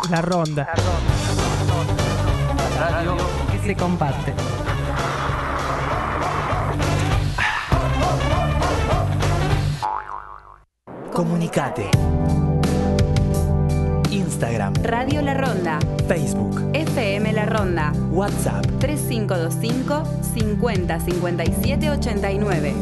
La Ronda. Radio que se comparte. Comunicate. Instagram, Radio La Ronda, Facebook, FM La Ronda, WhatsApp 3525 50 57 89.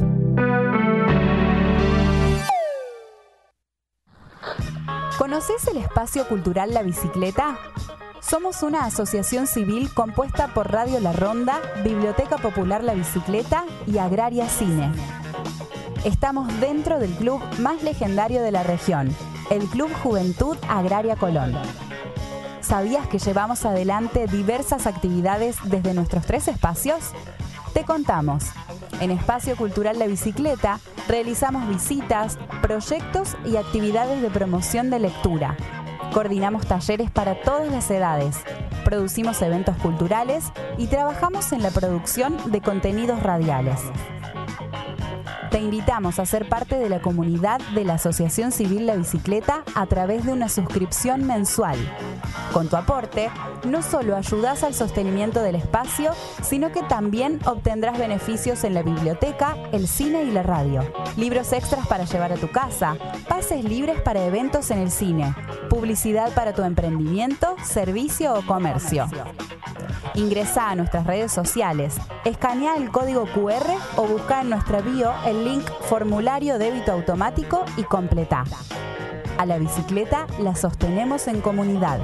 ¿Conoces el espacio cultural La Bicicleta? Somos una asociación civil compuesta por Radio La Ronda, Biblioteca Popular La Bicicleta y Agraria Cine. Estamos dentro del club más legendario de la región, el Club Juventud Agraria Colón. ¿Sabías que llevamos adelante diversas actividades desde nuestros 3 espacios? Te contamos. En Espacio Cultural La Bicicleta realizamos visitas, proyectos y actividades de promoción de lectura. Coordinamos talleres para todas las edades, producimos eventos culturales y trabajamos en la producción de contenidos radiales. Te invitamos a ser parte de la comunidad de la Asociación Civil La Bicicleta a través de una suscripción mensual. Con tu aporte, no solo ayudas al sostenimiento del espacio, sino que también obtendrás beneficios en la biblioteca, el cine y la radio. Libros extras para llevar a tu casa, pases libres para eventos en el cine, publicidad para tu emprendimiento, servicio o comercio. Ingresa a nuestras redes sociales, escanea el código QR o busca en nuestra bio el link formulario débito automático y completá. A la bicicleta la sostenemos en comunidad.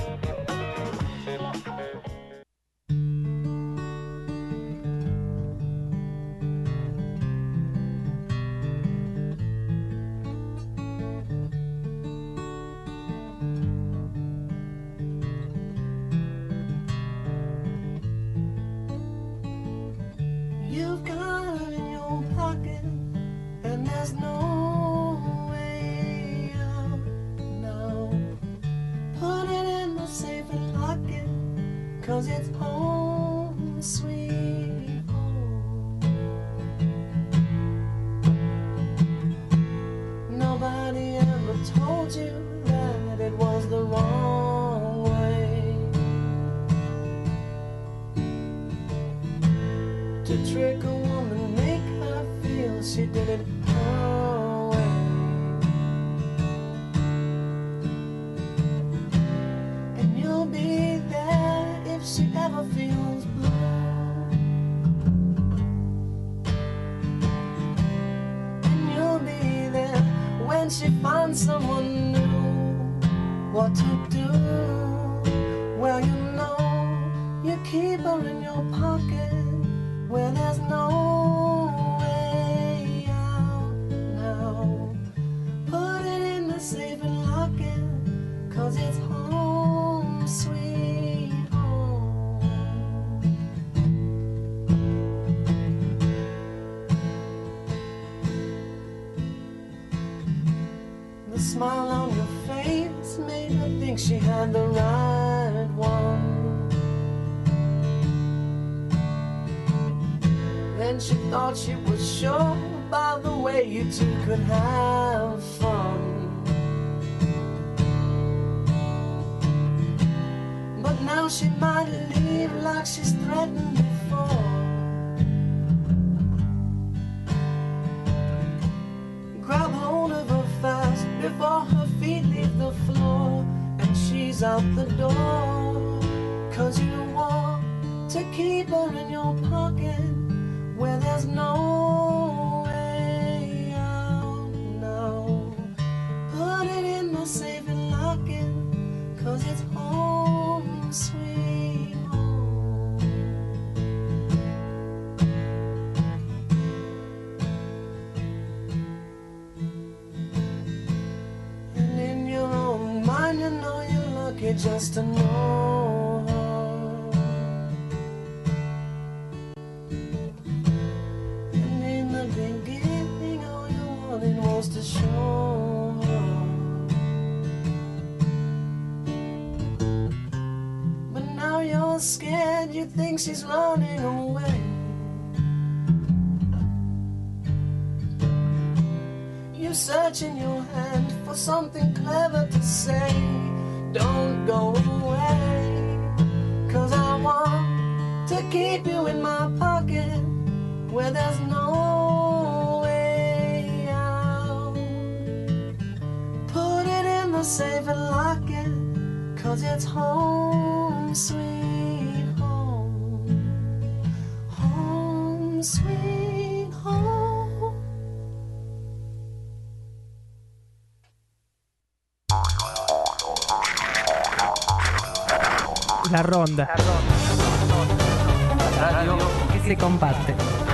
You've got it in your pocket, and there's no way out now. Put it in the safe and lock it, 'cause it's home sweet home. Nobody ever told you that it was the wrong way to trick a woman, make her feel she did it her way. And you'll be there if she ever feels blue. And you'll be there when she finds someone new. What to do? Well, you know, you keep her in your pocket where there's no way out now. Put it in the safe and lock it, 'cause it's home sweet home. The smile on your face made her think she had the right one. Then she thought she was sure by the way you two could have fun. But now she might leave like she's threatened before. Grab hold of her fast before her feet leave the floor, and she's out the door. 'Cause you want to keep her in your pocket where there's no way out now. Put it in the safe and lock it, 'cause it's home sweet home. And in your own mind you know you're lucky just to know her. To show her. But now you're scared, you think she's running away. You search in your hand for something clever to say, don't go away, 'cause I want to keep you in my pocket where there's no way out. Put it in the safe and lock it, 'cause it's home sweet home. Home sweet home. La Ronda. Radio que se comparte.